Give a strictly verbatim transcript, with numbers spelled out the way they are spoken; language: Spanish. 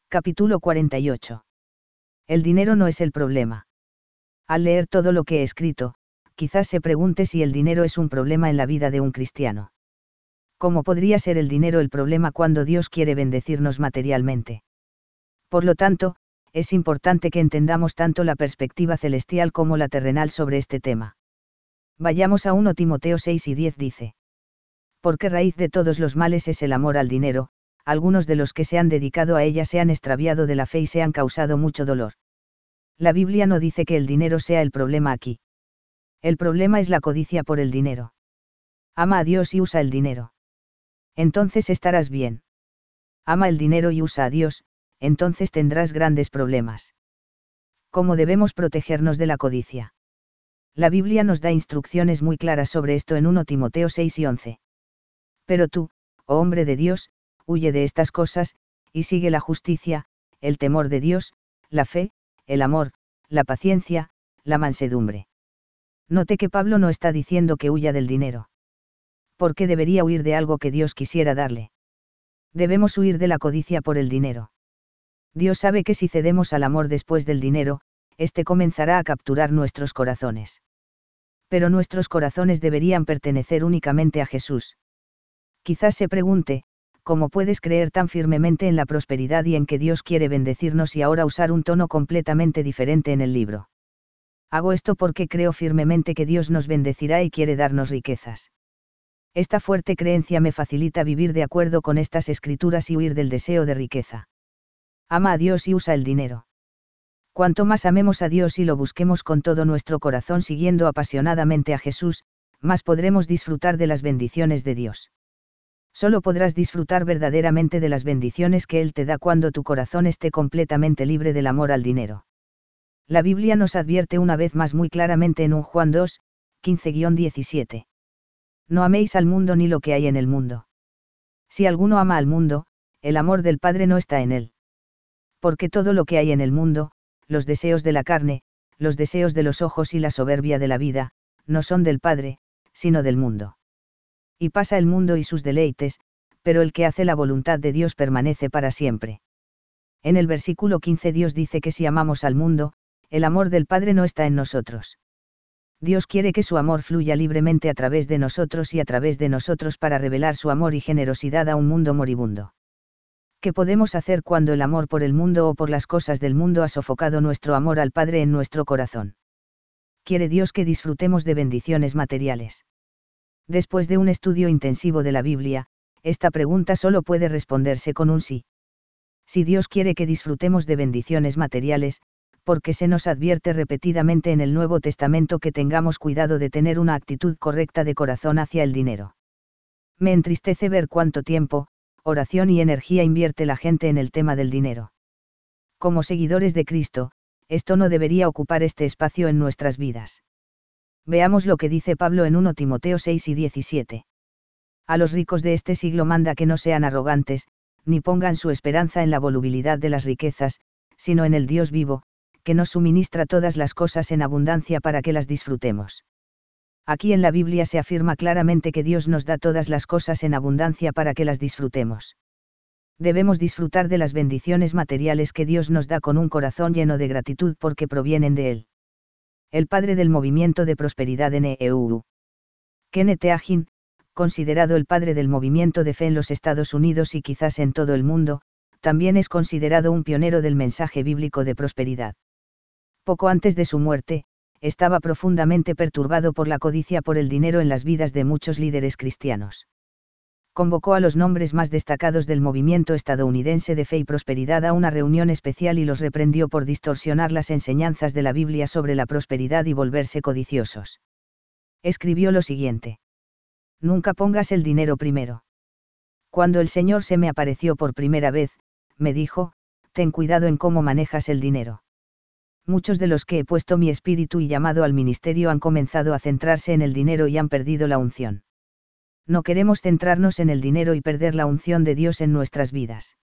Capítulo cuarenta y ocho. El dinero no es el problema. Al leer todo lo que he escrito, quizás se pregunte si el dinero es un problema en la vida de un cristiano. ¿Cómo podría ser el dinero el problema cuando Dios quiere bendecirnos materialmente? Por lo tanto, es importante que entendamos tanto la perspectiva celestial como la terrenal sobre este tema. Vayamos a primera Timoteo seis y diez dice. Porque raíz de todos los males es el amor al dinero, algunos de los que se han dedicado a ella se han extraviado de la fe y se han causado mucho dolor. La Biblia no dice que el dinero sea el problema aquí. El problema es la codicia por el dinero. Ama a Dios y usa el dinero. Entonces estarás bien. Ama el dinero y usa a Dios, entonces tendrás grandes problemas. ¿Cómo debemos protegernos de la codicia? La Biblia nos da instrucciones muy claras sobre esto en primera Timoteo seis y once. Pero tú, oh hombre de Dios, huye de estas cosas, y sigue la justicia, el temor de Dios, la fe, el amor, la paciencia, la mansedumbre. Note que Pablo no está diciendo que huya del dinero. ¿Por qué debería huir de algo que Dios quisiera darle? Debemos huir de la codicia por el dinero. Dios sabe que si cedemos al amor después del dinero, éste comenzará a capturar nuestros corazones. Pero nuestros corazones deberían pertenecer únicamente a Jesús. Quizás se pregunte, ¿cómo puedes creer tan firmemente en la prosperidad y en que Dios quiere bendecirnos y ahora usar un tono completamente diferente en el libro? Hago esto porque creo firmemente que Dios nos bendecirá y quiere darnos riquezas. Esta fuerte creencia me facilita vivir de acuerdo con estas escrituras y huir del deseo de riqueza. Ama a Dios y usa el dinero. Cuanto más amemos a Dios y lo busquemos con todo nuestro corazón siguiendo apasionadamente a Jesús, más podremos disfrutar de las bendiciones de Dios. Solo podrás disfrutar verdaderamente de las bendiciones que Él te da cuando tu corazón esté completamente libre del amor al dinero. La Biblia nos advierte una vez más muy claramente en primera Juan dos, quince a diecisiete. No améis al mundo ni lo que hay en el mundo. Si alguno ama al mundo, el amor del Padre no está en él. Porque todo lo que hay en el mundo, los deseos de la carne, los deseos de los ojos y la soberbia de la vida, no son del Padre, sino del mundo. Y pasa el mundo y sus deleites, pero el que hace la voluntad de Dios permanece para siempre. En el versículo quince Dios dice que si amamos al mundo, el amor del Padre no está en nosotros. Dios quiere que su amor fluya libremente a través de nosotros y a través de nosotros para revelar su amor y generosidad a un mundo moribundo. ¿Qué podemos hacer cuando el amor por el mundo o por las cosas del mundo ha sofocado nuestro amor al Padre en nuestro corazón? Quiere Dios que disfrutemos de bendiciones materiales. Después de un estudio intensivo de la Biblia, esta pregunta solo puede responderse con un sí. Si Dios quiere que disfrutemos de bendiciones materiales, porque se nos advierte repetidamente en el Nuevo Testamento que tengamos cuidado de tener una actitud correcta de corazón hacia el dinero. Me entristece ver cuánto tiempo, oración y energía invierte la gente en el tema del dinero. Como seguidores de Cristo, esto no debería ocupar este espacio en nuestras vidas. Veamos lo que dice Pablo en primera Timoteo seis y diecisiete. A los ricos de este siglo manda que no sean arrogantes, ni pongan su esperanza en la volubilidad de las riquezas, sino en el Dios vivo, que nos suministra todas las cosas en abundancia para que las disfrutemos. Aquí en la Biblia se afirma claramente que Dios nos da todas las cosas en abundancia para que las disfrutemos. Debemos disfrutar de las bendiciones materiales que Dios nos da con un corazón lleno de gratitud porque provienen de Él. El padre del movimiento de prosperidad N E U. Kenneth Hagin, considerado el padre del movimiento de fe en los Estados Unidos y quizás en todo el mundo, también es considerado un pionero del mensaje bíblico de prosperidad. Poco antes de su muerte, estaba profundamente perturbado por la codicia por el dinero en las vidas de muchos líderes cristianos. Convocó a los nombres más destacados del movimiento estadounidense de fe y prosperidad a una reunión especial y los reprendió por distorsionar las enseñanzas de la Biblia sobre la prosperidad y volverse codiciosos. Escribió lo siguiente: Nunca pongas el dinero primero. Cuando el Señor se me apareció por primera vez, me dijo, ten cuidado en cómo manejas el dinero. Muchos de los que he puesto mi espíritu y llamado al ministerio han comenzado a centrarse en el dinero y han perdido la unción. No queremos centrarnos en el dinero y perder la unción de Dios en nuestras vidas.